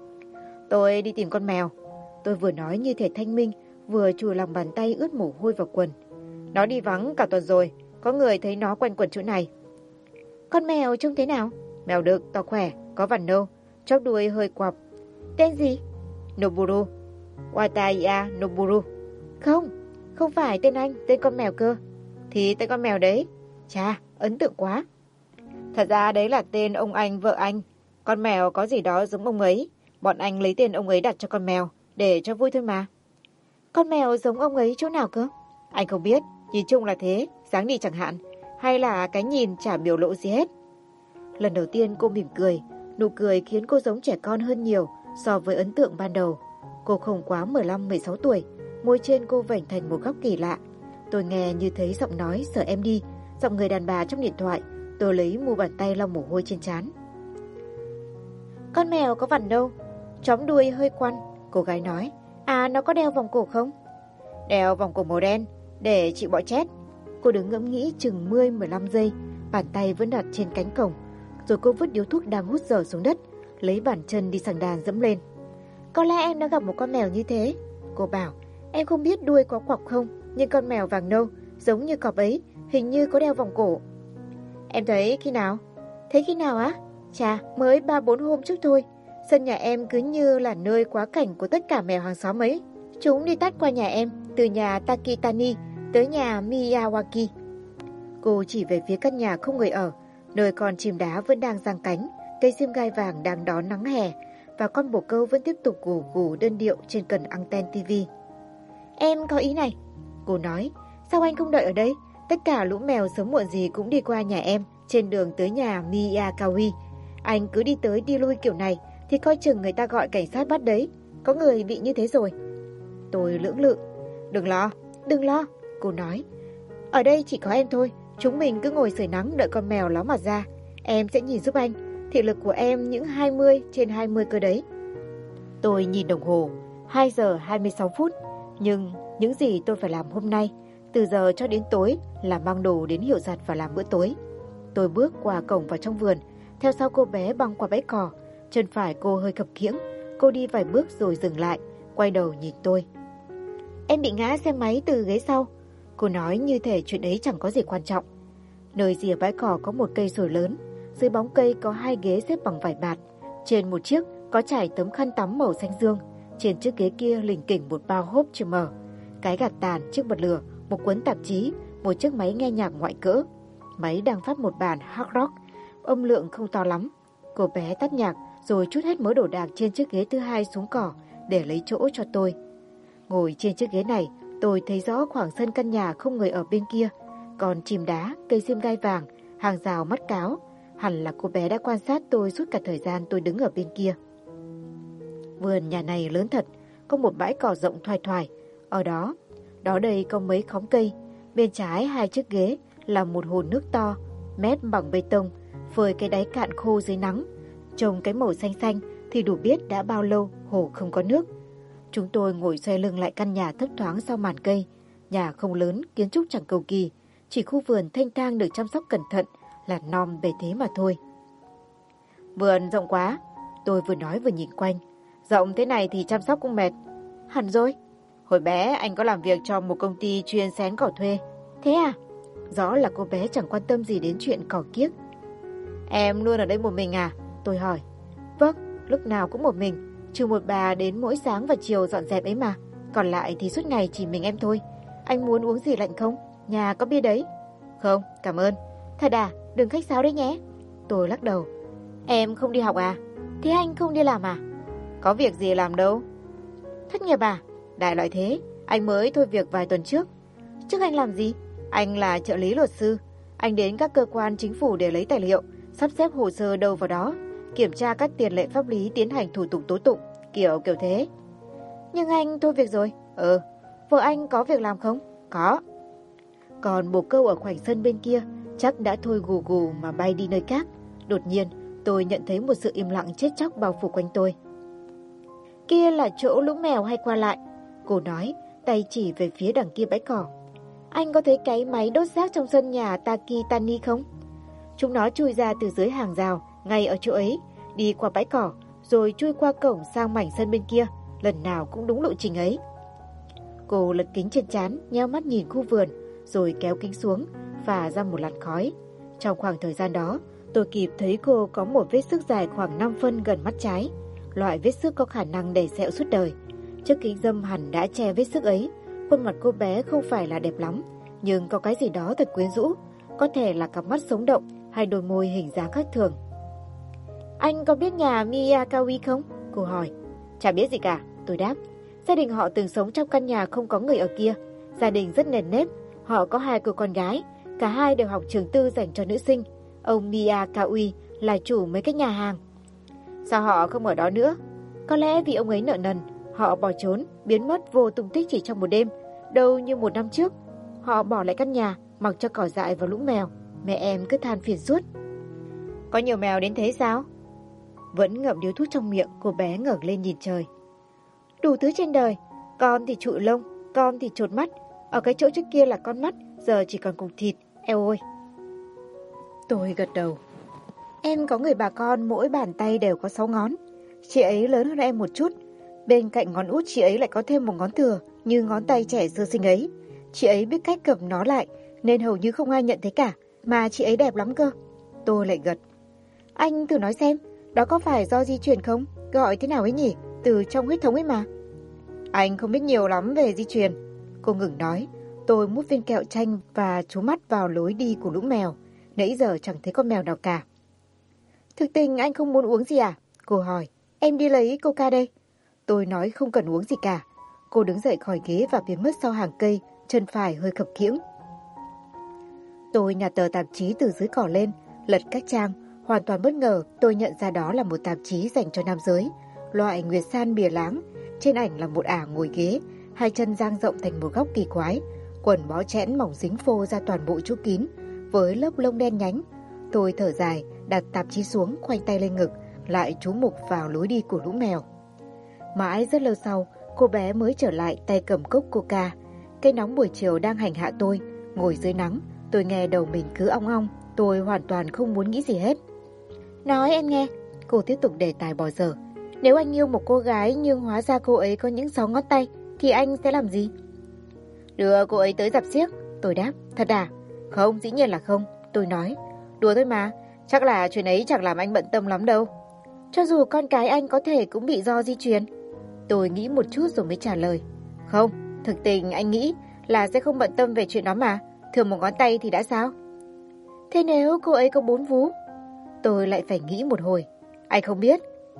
Tôi đi tìm con mèo. Tôi vừa nói như thể thanh minh, vừa chùi lòng bàn tay ướt mồ hôi vào quần. Nó đi vắng cả tuần rồi, có người thấy nó quanh quẩn chỗ này. Con mèo trông thế nào? Mèo đực, to khỏe, có vằn nâu, chóp đuôi hơi quặp. Tên gì? Noburu. Wataya Noburu. Không phải tên anh, tên con mèo cơ. Thì tên con mèo đấy. Chà, ấn tượng quá. Thật ra đấy là tên ông anh vợ anh. Con mèo có gì đó giống ông ấy. Bọn anh lấy tên ông ấy đặt cho con mèo, để cho vui thôi mà. Con mèo giống ông ấy chỗ nào cơ? Anh không biết, nhìn chung là thế, dáng đi chẳng hạn. Hay là cái nhìn chả biểu lộ gì hết. Lần đầu tiên cô mỉm cười, Nụ cười khiến cô giống trẻ con hơn nhiều so với ấn tượng ban đầu. Cô không quá 15-16 tuổi, môi trên cô vểnh thành một góc kỳ lạ. Tôi nghe như thấy giọng nói "Sợ em đi", giọng người đàn bà trong điện thoại. Tôi lấy mu bàn tay lau mồ hôi trên trán. Con mèo có vằn đâu, chóm đuôi hơi quăn, cô gái nói. À, nó có đeo vòng cổ không? Đeo vòng cổ màu đen, để chịu bọ chét. Cô đứng ngẫm nghĩ chừng 10-15 giây, bàn tay vẫn đặt trên cánh cổng. Rồi cô vứt điếu thuốc đang hút dở xuống đất, lấy bàn chân đi sang đàn dẫm lên. Có lẽ em đã gặp một con mèo như thế. Cô bảo, em không biết đuôi có quặp không, nhưng con mèo vàng nâu, giống như cọp ấy, hình như có đeo vòng cổ. Em thấy khi nào? Thấy khi nào á? Chà, mới 3-4 hôm trước thôi. Sân nhà em cứ như là nơi quá cảnh của tất cả mèo hàng xóm ấy. Chúng đi tắt qua nhà em, từ nhà Takitani tới nhà Miyawaki. Cô chỉ về phía căn nhà không người ở, nơi con chim đá vẫn đang giang cánh, cây sim gai vàng đang đón nắng hè, và con bồ câu vẫn tiếp tục gù gù đơn điệu trên cần anten tivi. Em có ý này, cô nói, sao anh không đợi ở đây? Tất cả lũ mèo sớm muộn gì cũng đi qua nhà em, trên đường tới nhà Miyakawi. Anh cứ đi tới đi lui kiểu này, thì coi chừng người ta gọi cảnh sát bắt đấy. Có người bị như thế rồi. Tôi lưỡng lự. Đừng lo, cô nói. Ở đây chỉ có em thôi, chúng mình cứ ngồi sưởi nắng đợi con mèo ló mặt ra. Em sẽ nhìn giúp anh, thị lực của em những 20/20 cơ đấy. Tôi nhìn đồng hồ, 2 giờ 26 phút. Nhưng những gì tôi phải làm hôm nay, từ giờ cho đến tối, là mang đồ đến hiệu giặt và làm bữa tối. Tôi bước qua cổng vào trong vườn, theo sau cô bé băng qua bãi cỏ. Chân phải cô hơi khập khiễng, cô đi vài bước rồi dừng lại, quay đầu nhìn tôi. Em bị ngã xe máy từ ghế sau. Cô nói như thể chuyện ấy chẳng có gì quan trọng. Nơi rìa bãi cỏ có một cây sồi lớn, dưới bóng cây có 2 ghế xếp bằng vải bạt. Trên một chiếc có trải tấm khăn tắm màu xanh dương, trên chiếc ghế kia lỉnh kỉnh một bao hốp chữ M, cái gạt tàn, chiếc bật lửa, một cuốn tạp chí, một chiếc máy nghe nhạc ngoại cỡ. Máy đang phát một bản hard rock, âm lượng không to lắm. Cô bé tắt nhạc rồi trút hết mớ đồ đạc trên chiếc ghế thứ 2 xuống cỏ để lấy chỗ cho tôi. Ngồi trên chiếc ghế này, tôi thấy rõ khoảng sân căn nhà không người ở bên kia. Còn chìm đá, cây sim gai vàng, hàng rào mắt cáo. Hẳn là cô bé đã quan sát tôi suốt cả thời gian tôi đứng ở bên kia. Vườn nhà này lớn thật, có một bãi cỏ rộng thoai thoải. Ở đó đây có mấy khóm cây. Bên trái 2 chiếc ghế là một hồ nước to, mép bằng bê tông, phơi cái đáy cạn khô dưới nắng. Trông cái màu xanh xanh thì đủ biết đã bao lâu hồ không có nước. Chúng tôi ngồi xoay lưng lại căn nhà thấp thoáng sau màn cây. Nhà không lớn, kiến trúc chẳng cầu kỳ, chỉ khu vườn thanh thang được chăm sóc cẩn thận là nom bề thế mà thôi. Vườn rộng quá, tôi vừa nói vừa nhìn quanh. Rộng thế này thì chăm sóc cũng mệt. Hẳn rồi. Hồi bé anh có làm việc cho một công ty chuyên xén cỏ thuê. Thế à? Rõ là cô bé chẳng quan tâm gì đến chuyện cỏ kiếc. Em luôn ở đây một mình à? Tôi hỏi. Vâng, lúc nào cũng một mình, trừ một bà đến mỗi sáng và chiều dọn dẹp ấy mà. Còn lại thì suốt ngày chỉ mình em thôi. Anh muốn uống gì lạnh không? Nhà có bia đấy. Không, cảm ơn. Thật à, đừng khách sáo đấy nhé. Tôi lắc đầu. Em không đi học à? Thế anh không đi làm à? Có việc gì làm đâu. Thất nghiệp à? Đại loại thế, anh mới thôi việc vài tuần trước. Trước anh làm gì? Anh là trợ lý luật sư. Anh đến các cơ quan chính phủ để lấy tài liệu, sắp xếp hồ sơ đâu vào đó, kiểm tra các tiền lệ pháp lý tiến hành thủ tục tố tụng, kiểu thế. Nhưng anh thôi việc rồi. Vợ anh có việc làm không? Có. Còn bồ câu ở khoảnh sân bên kia chắc đã thôi gù gù mà bay đi nơi khác. Đột nhiên tôi nhận thấy một sự im lặng chết chóc bao phủ quanh tôi. Kia là chỗ lũ mèo hay qua lại, cô nói, tay chỉ về phía đằng kia bãi cỏ. Anh có thấy cái máy đốt rác trong sân nhà Takitani không? Chúng nó chui ra từ dưới hàng rào, ngay ở chỗ ấy, đi qua bãi cỏ, rồi chui qua cổng sang mảnh sân bên kia, lần nào cũng đúng lộ trình ấy. Cô lật kính trên trán, nheo mắt nhìn khu vườn, rồi kéo kính xuống, phả ra một làn khói. Trong khoảng thời gian đó, tôi kịp thấy cô có một vết xước dài khoảng 5 phân gần mắt trái. Loại vết xước có khả năng để sẹo suốt đời. Chiếc kính râm hẳn đã che vết xước ấy. Khuôn mặt cô bé không phải là đẹp lắm, nhưng có cái gì đó thật quyến rũ. Có thể là cặp mắt sống động hay đôi môi hình dáng khác thường. Anh có biết nhà Miyakawi không? Cô hỏi. Chả biết gì cả, tôi đáp. Gia đình họ từng sống trong căn nhà không có người ở kia. Gia đình rất nền nếp. Họ có 2 cô con gái, cả hai đều học trường tư dành cho nữ sinh. Ông Miyakawi là chủ mấy cái nhà hàng. Sao họ không ở đó nữa? Có lẽ vì ông ấy nợ nần, họ bỏ trốn, biến mất vô tung tích chỉ trong một đêm. Đâu như 1 năm trước, họ bỏ lại căn nhà, mặc cho cỏ dại và lũ mèo. Mẹ em cứ than phiền suốt. Có nhiều mèo đến thế sao? Vẫn ngậm điếu thuốc trong miệng, cô bé ngẩng lên nhìn trời. Đủ thứ trên đời, con thì trụi lông, con thì chột mắt. Ở cái chỗ trước kia là con mắt, giờ chỉ còn cục thịt, eo ôi. Tôi gật đầu. Em có người bà con mỗi bàn tay đều có 6 ngón. Chị ấy lớn hơn em một chút. Bên cạnh ngón út chị ấy lại có thêm một ngón thừa, như ngón tay trẻ sơ sinh ấy. Chị ấy biết cách cầm nó lại, nên hầu như không ai nhận thấy cả. Mà chị ấy đẹp lắm cơ. Tôi lại gật. Anh thử nói xem, đó có phải do di truyền không? Gọi thế nào ấy nhỉ? Từ trong huyết thống ấy mà. Anh không biết nhiều lắm về di truyền. Cô ngừng nói. Tôi mút viên kẹo chanh và trú mắt vào lối đi của lũ mèo. Nãy giờ chẳng thấy con mèo nào cả. Thực tình anh không muốn uống gì à? Cô hỏi. Em đi lấy coca đây. Tôi nói không cần uống gì cả. Cô đứng dậy khỏi ghế và biến mất sau hàng cây, chân phải hơi khập khiễng. Tôi nhặt tờ tạp chí từ dưới cỏ lên, lật các trang. Hoàn toàn bất ngờ, tôi nhận ra đó là một tạp chí dành cho nam giới, loại Nguyệt San bìa láng. Trên ảnh là một ả ngồi ghế, hai chân dang rộng thành một góc kỳ quái, quần bó chẽn mỏng dính phô ra toàn bộ chỗ kín, với lớp lông đen nhánh. Tôi thở dài, đặt tạp chí xuống, khoanh tay lên ngực, lại chú mục vào lối đi của lũ mèo. Mãi rất lâu sau, cô bé mới trở lại, tay cầm cốc coca. Cái nóng buổi chiều đang hành hạ tôi, ngồi dưới nắng, tôi nghe đầu mình cứ ong ong, tôi hoàn toàn không muốn nghĩ gì hết. Nói em nghe, cô tiếp tục đề tài bỏ dở. Nếu anh yêu một cô gái nhưng hóa ra cô ấy có những 6 ngón tay, thì anh sẽ làm gì? Đưa cô ấy tới rạp xiếc, tôi đáp. Thật à? Không, dĩ nhiên là không, tôi nói. Đùa thôi mà, chắc là chuyện ấy chẳng làm anh bận tâm lắm đâu. Cho dù con cái anh có thể cũng bị do di truyền. Tôi nghĩ một chút rồi mới trả lời. Không, thực tình anh nghĩ là sẽ không bận tâm về chuyện đó mà. Thường một ngón tay thì đã sao? Thế nếu cô ấy có 4 vú? Tôi lại phải nghĩ một hồi. Anh không biết.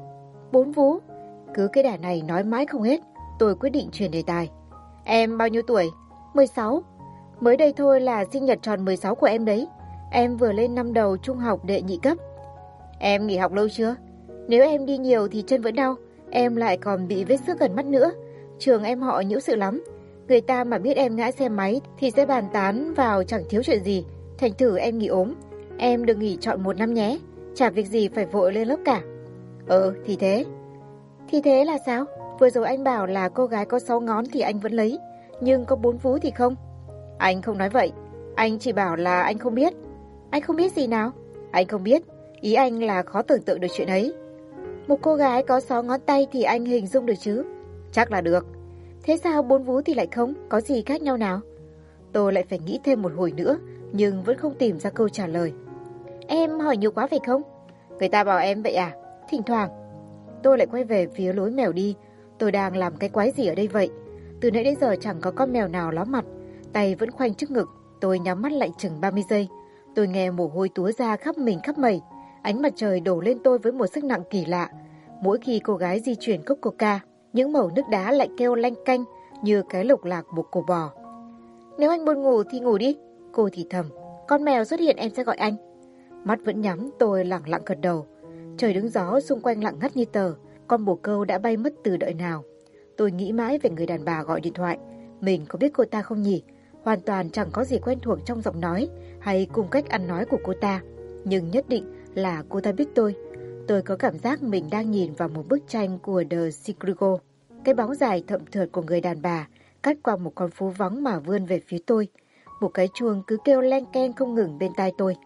4 vú? Cứ cái đà này nói mãi không hết. Tôi quyết định chuyển đề tài. Em bao nhiêu tuổi? 16. Mới đây thôi là sinh nhật tròn 16 của em đấy. Em vừa lên năm đầu trung học đệ nhị cấp. Em nghỉ học lâu chưa? Nếu em đi nhiều thì chân vẫn đau. Em lại còn bị vết xước gần mắt nữa. Trường em họ nhiễu sự lắm. Người ta mà biết em ngã xe máy thì sẽ bàn tán vào chẳng thiếu chuyện gì. Thành thử em nghỉ ốm. Em được nghỉ trọn 1 năm nhé. Chả việc gì phải vội lên lớp cả. Thì thế. Thì thế là sao? Vừa rồi anh bảo là cô gái có 6 ngón thì anh vẫn lấy, nhưng có 4 vú thì không. Anh không nói vậy. Anh chỉ bảo là anh không biết. Anh không biết gì nào? Anh không biết. Ý anh là khó tưởng tượng được chuyện ấy. Một cô gái có 6 ngón tay thì anh hình dung được chứ? Chắc là được. Thế sao 4 vú thì lại không? Có gì khác nhau nào? Tôi lại phải nghĩ thêm một hồi nữa, nhưng vẫn không tìm ra câu trả lời. Em hỏi nhiều quá phải không? Người ta bảo em vậy à? Thỉnh thoảng. Tôi lại quay về phía lối mèo đi. Tôi đang làm cái quái gì ở đây vậy? Từ nãy đến giờ chẳng có con mèo nào ló mặt. Tay vẫn khoanh trước ngực. Tôi nhắm mắt lại chừng 30 giây. Tôi nghe mồ hôi túa ra khắp mình khắp mẩy. Ánh mặt trời đổ lên tôi với một sức nặng kỳ lạ. Mỗi khi cô gái di chuyển cốc coca, những mẩu nước đá lại kêu lanh canh như cái lục lạc buộc cổ bò. Nếu anh buồn ngủ thì ngủ đi. Cô thì thầm. Con mèo xuất hiện em sẽ gọi anh. Mắt vẫn nhắm, tôi lẳng lặng gật đầu. Trời đứng gió, xung quanh lặng ngắt như tờ. Con bồ câu đã bay mất từ đợi nào. Tôi nghĩ mãi về người đàn bà gọi điện thoại. Mình có biết cô ta không nhỉ? Hoàn toàn chẳng có gì quen thuộc trong giọng nói hay cùng cách ăn nói của cô ta. Nhưng nhất định là cô ta biết tôi. Tôi có cảm giác mình đang nhìn vào một bức tranh của The Sigrigo. Cái bóng dài thậm thượt của người đàn bà cắt qua một con phố vắng mà vươn về phía tôi. Một cái chuông cứ kêu len keng không ngừng bên tai tôi.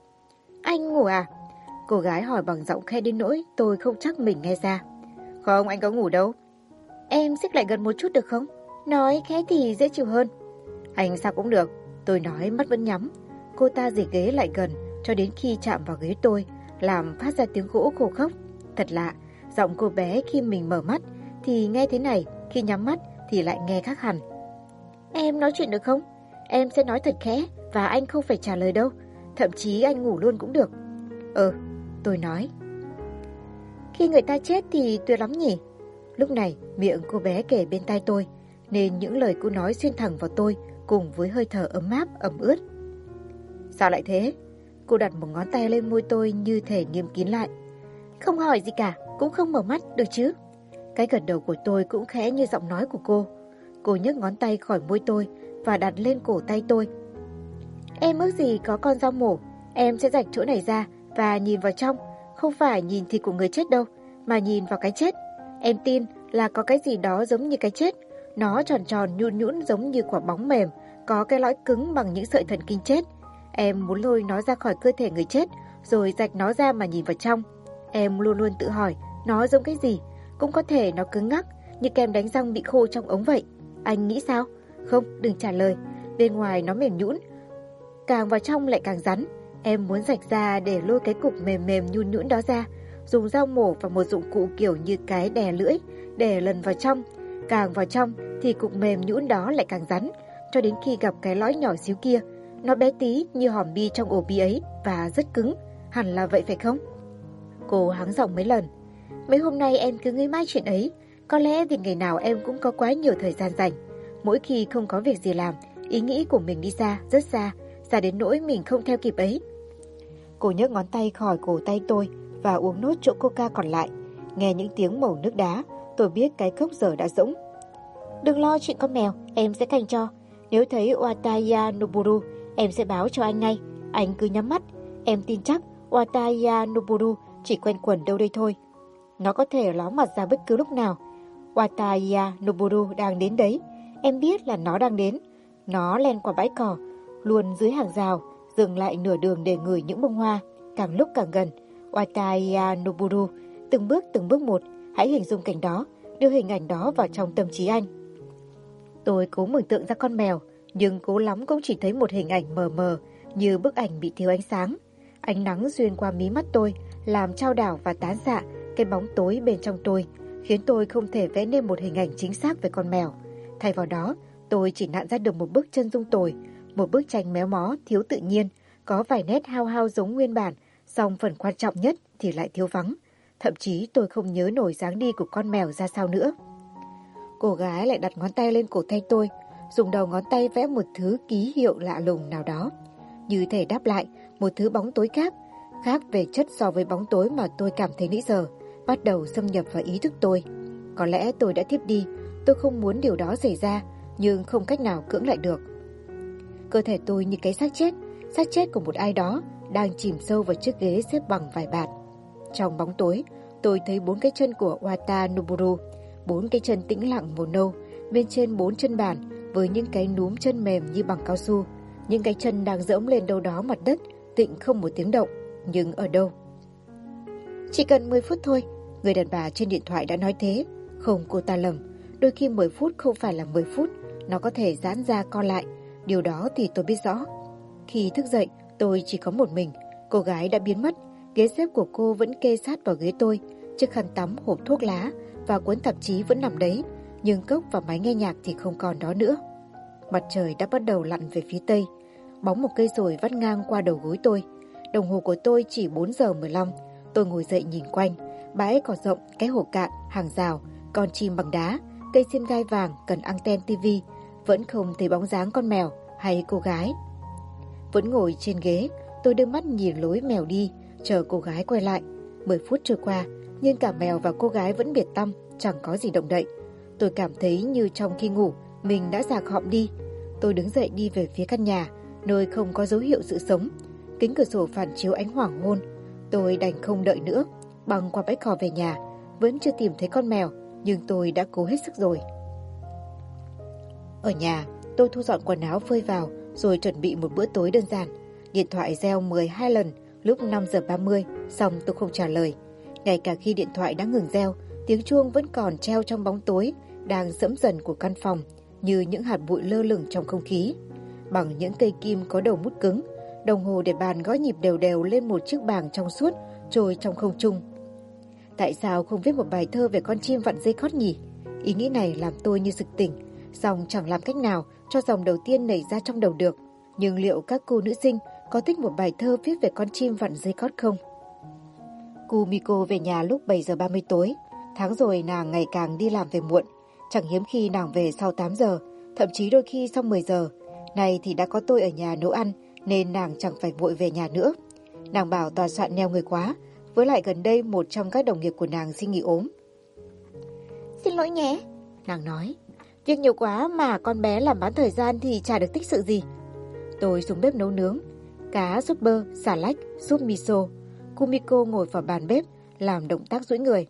Anh ngủ à? Cô gái hỏi bằng giọng khe đến nỗi tôi không chắc mình nghe ra. Không, anh có ngủ đâu. Em xích lại gần một chút được không? Nói khẽ thì dễ chịu hơn. Anh sao cũng được. Tôi nói mắt vẫn nhắm. Cô ta dì ghế lại gần cho đến khi chạm vào ghế tôi, làm phát ra tiếng gỗ khô khốc. Thật lạ, giọng cô bé khi mình mở mắt thì nghe thế này, khi nhắm mắt thì lại nghe khác hẳn. Em nói chuyện được không? Em sẽ nói thật khẽ và anh không phải trả lời đâu. Thậm chí anh ngủ luôn cũng được. Tôi nói. Khi người ta chết thì tuyệt lắm nhỉ? Lúc này miệng cô bé kể bên tai tôi, nên những lời cô nói xuyên thẳng vào tôi cùng với hơi thở ấm áp ẩm ướt. Sao lại thế? Cô đặt một ngón tay lên môi tôi như thể nghiêm kín lại. Không hỏi gì cả, cũng không mở mắt được chứ? Cái gật đầu của tôi cũng khẽ như giọng nói của cô. Cô nhấc ngón tay khỏi môi tôi và đặt lên cổ tay tôi. Em ước gì có con dao mổ, em sẽ rạch chỗ này ra và nhìn vào trong. Không phải nhìn thịt của người chết đâu, mà nhìn vào cái chết. Em tin là có cái gì đó giống như cái chết. Nó tròn tròn nhũn nhũn giống như quả bóng mềm, có cái lõi cứng bằng những sợi thần kinh chết. Em muốn lôi nó ra khỏi cơ thể người chết, rồi rạch nó ra mà nhìn vào trong. Em luôn luôn tự hỏi, nó giống cái gì? Cũng có thể nó cứng ngắc, như kem đánh răng bị khô trong ống vậy. Anh nghĩ sao? Không, đừng trả lời. Bên ngoài nó mềm nhũn, càng vào trong lại càng rắn. Em muốn rạch ra để lôi cái cục mềm mềm nhũn nhũn đó ra, dùng dao mổ và một dụng cụ kiểu như cái đè lưỡi để lần vào trong. Càng vào trong thì cục mềm nhũn đó lại càng rắn, cho đến khi gặp cái lõi nhỏ xíu kia. Nó bé tí như hòm bi trong ổ bi ấy và rất cứng. Hẳn là vậy phải không? Cô hắng giọng mấy lần. Mấy hôm nay em cứ nghĩ mãi chuyện ấy. Có lẽ vì ngày nào em cũng có quá nhiều thời gian rảnh. Mỗi khi không có việc gì làm, ý nghĩ của mình đi xa, rất xa, xa đến nỗi mình không theo kịp ấy. Cô nhấc ngón tay khỏi cổ tay tôi và uống nốt chỗ coca còn lại. Nghe những tiếng màu nước đá, tôi biết cái cốc giờ đã rỗng. Đừng lo chuyện con mèo, em sẽ canh cho. Nếu thấy Wataya Noburu, em sẽ báo cho anh ngay. Anh cứ nhắm mắt. Em tin chắc Wataya Noburu chỉ quanh quẩn đâu đây thôi. Nó có thể ló mặt ra bất cứ lúc nào. Wataya Noburu đang đến đấy. Em biết là nó đang đến. Nó len qua bãi cỏ, luôn dưới hàng rào, dừng lại nửa đường để ngửi những bông hoa, càng lúc càng gần. Wataya Noburu, từng bước một, hãy hình dung cảnh đó, đưa hình ảnh đó vào trong tâm trí anh. Tôi cố mường tượng ra con mèo, nhưng cố lắm cũng chỉ thấy một hình ảnh mờ mờ, như bức ảnh bị thiếu ánh sáng. Ánh nắng xuyên qua mí mắt tôi, làm chao đảo và tán xạ cái bóng tối bên trong tôi, khiến tôi không thể vẽ nên một hình ảnh chính xác về con mèo. Thay vào đó, tôi chỉ nặn ra được một bức chân dung tồi, một bức tranh méo mó, thiếu tự nhiên, có vài nét hao hao giống nguyên bản, song phần quan trọng nhất thì lại thiếu vắng. Thậm chí tôi không nhớ nổi dáng đi của con mèo ra sao nữa. Cô gái lại đặt ngón tay lên cổ tay tôi, dùng đầu ngón tay vẽ một thứ ký hiệu lạ lùng nào đó, như thể đáp lại một thứ bóng tối khác về chất so với bóng tối mà tôi cảm thấy nãy giờ, bắt đầu xâm nhập vào ý thức tôi. Có lẽ tôi đã thiếp đi, tôi không muốn điều đó xảy ra, nhưng không cách nào cưỡng lại được. Cơ thể tôi như cái xác chết của một ai đó đang chìm sâu vào chiếc ghế xếp bằng vải bạt. Trong bóng tối, tôi thấy 4 cái chân của Wata Noburu, 4 cái chân tĩnh lặng màu nâu, bên trên 4 chân bàn với những cái núm chân mềm như bằng cao su. Những cái chân đang giẫm lên đâu đó mặt đất, tịnh không một tiếng động. Nhưng ở đâu? Chỉ cần 10 phút thôi, người đàn bà trên điện thoại đã nói thế. Không, cô ta lầm. Đôi khi 10 phút không phải là 10 phút, nó có thể giãn ra co lại. Điều đó thì tôi biết rõ. Khi thức dậy, tôi chỉ có một mình. Cô gái đã biến mất. Ghế xếp của cô vẫn kê sát vào ghế tôi. Chiếc khăn tắm, hộp thuốc lá và cuốn tạp chí vẫn nằm đấy. Nhưng cốc và máy nghe nhạc thì không còn đó nữa. Mặt trời đã bắt đầu lặn về phía tây. Bóng một cây dồi vắt ngang qua đầu gối tôi. Đồng hồ của tôi chỉ 4 giờ 15. Tôi ngồi dậy nhìn quanh. Bãi cỏ rộng, cái hồ cạn, hàng rào, con chim bằng đá, cây xiêm gai vàng cần anten tivi. Vẫn không thấy bóng dáng con mèo hay cô gái. Vẫn ngồi trên ghế, tôi đưa mắt nhìn lối mèo đi, chờ cô gái quay lại. 10 phút trôi qua, nhưng cả mèo và cô gái vẫn biệt tăm, chẳng có gì động đậy. Tôi cảm thấy như trong khi ngủ, mình đã già khọm đi. Tôi đứng dậy đi về phía căn nhà, nơi không có dấu hiệu sự sống. Kính cửa sổ phản chiếu ánh hoàng hôn. Tôi đành không đợi nữa, băng qua bãi cỏ về nhà. Vẫn chưa tìm thấy con mèo, nhưng tôi đã cố hết sức rồi. Ở nhà, tôi thu dọn quần áo phơi vào, rồi chuẩn bị một bữa tối đơn giản. Điện thoại reo 12 lần lúc 5 giờ 30, xong tôi không trả lời. Ngay cả khi điện thoại đã ngừng reo, tiếng chuông vẫn còn treo trong bóng tối, đang dẫm dần của căn phòng, như những hạt bụi lơ lửng trong không khí. Bằng những cây kim có đầu mút cứng, đồng hồ để bàn gõ nhịp đều đều lên một chiếc bảng trong suốt, trôi trong không trung. Tại sao không viết một bài thơ về con chim vặn dây cót nhỉ? Ý nghĩ này làm tôi như sực tỉnh, song chẳng làm cách nào cho dòng đầu tiên nảy ra trong đầu được. Nhưng liệu các cô nữ sinh có thích một bài thơ viết về con chim vặn dây cót không? Kumiko về nhà lúc 7 giờ 30 tối. Tháng rồi nàng ngày càng đi làm về muộn. Chẳng hiếm khi nàng về sau 8 giờ, thậm chí đôi khi sau 10 giờ. Này thì đã có tôi ở nhà nấu ăn, nên nàng chẳng phải vội về nhà nữa. Nàng bảo tòa soạn neo người quá, Với lại gần đây một trong các đồng nghiệp của nàng xin nghỉ ốm.
Xin lỗi nhé,
nàng nói. Việc nhiều quá mà con bé làm bán thời gian thì chả được tích sự gì. Tôi xuống bếp nấu nướng. Cá, súp bơ, xà lách, súp miso. Kumiko ngồi vào bàn bếp, làm động tác duỗi người.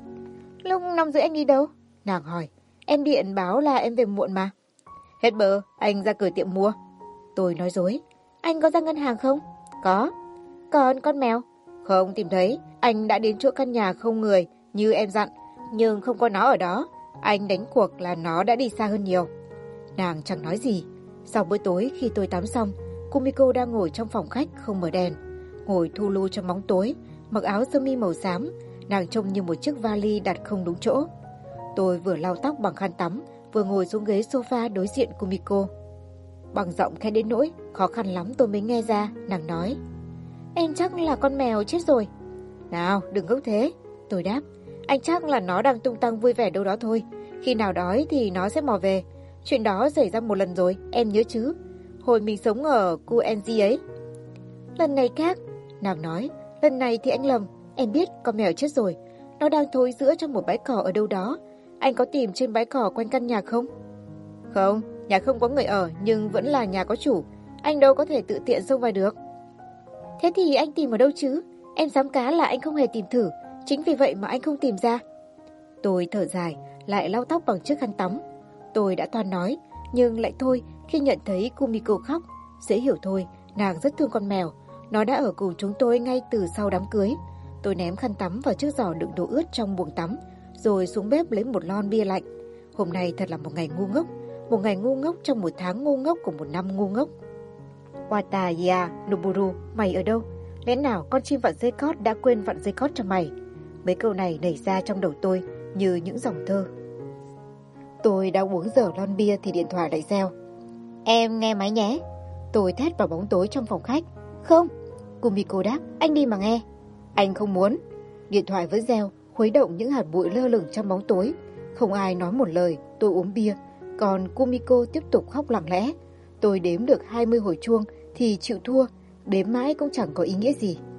Lúc 5 rưỡi anh đi đâu? Nàng hỏi. Em điện báo là em về muộn mà. Hết bờ, anh ra cửa tiệm mua. Tôi nói dối. Anh có ra ngân hàng không? Có. Còn con mèo? Không tìm thấy. Anh đã đến chỗ căn nhà không người như em dặn, nhưng không có nó ở đó. Anh đánh cuộc là nó đã đi xa hơn nhiều. Nàng chẳng nói gì. Sau bữa tối khi tôi tắm xong, Kumiko đang ngồi trong phòng khách không mở đèn, ngồi thu lu trong bóng tối, mặc áo sơ mi màu xám. Nàng trông như một chiếc vali đặt không đúng chỗ. Tôi vừa lau tóc bằng khăn tắm, vừa ngồi xuống ghế sofa đối diện Kumiko. Bằng giọng khẽ đến nỗi khó khăn lắm tôi mới nghe ra, nàng nói. Em chắc là con mèo chết rồi. Nào, đừng ngốc thế. Tôi đáp. Anh chắc là nó đang tung tăng vui vẻ đâu đó thôi. Khi nào đói thì nó sẽ mò về. Chuyện đó xảy ra một lần rồi, em nhớ chứ? Hồi mình sống ở QNZ ấy. Lần này khác, nàng nói. Lần này thì anh lầm. Em biết con mèo chết rồi. Nó đang thối rữa trong một bãi cỏ ở đâu đó. Anh có tìm trên bãi cỏ quanh căn nhà không? Không, nhà không có người ở nhưng vẫn là nhà có chủ. Anh đâu có thể tự tiện xông vào được. Thế thì anh tìm ở đâu chứ? Em dám cá là anh không hề tìm thử. Chính vì vậy mà anh không tìm ra. Tôi thở dài, lại lau tóc bằng chiếc khăn tắm. Tôi đã toan nói, nhưng lại thôi khi nhận thấy Kumiko khóc. Dễ hiểu thôi, nàng rất thương con mèo. Nó đã ở cùng chúng tôi ngay từ sau đám cưới. Tôi ném khăn tắm vào chiếc giỏ đựng đồ ướt trong buồng tắm, rồi xuống bếp lấy một lon bia lạnh. Hôm nay thật là một ngày ngu ngốc. Một ngày ngu ngốc trong một tháng ngu ngốc của một năm ngu ngốc. Wataya Noburu, mày ở đâu? Lẽ nào con chim vặn dây cót đã quên vặn dây cót cho mày? Mấy câu này nảy ra trong đầu tôi như những dòng thơ. Tôi đang uống dở lon bia thì điện thoại lại reo. Em nghe máy nhé. Tôi thét vào bóng tối trong phòng khách. Không. Kumiko đáp, anh đi mà nghe. Anh không muốn. Điện thoại vẫn reo, khuấy động những hạt bụi lơ lửng trong bóng tối. Không ai nói một lời, tôi uống bia. Còn Kumiko tiếp tục khóc lặng lẽ. Tôi đếm được 20 hồi chuông thì chịu thua. Đếm mãi cũng chẳng có ý nghĩa gì.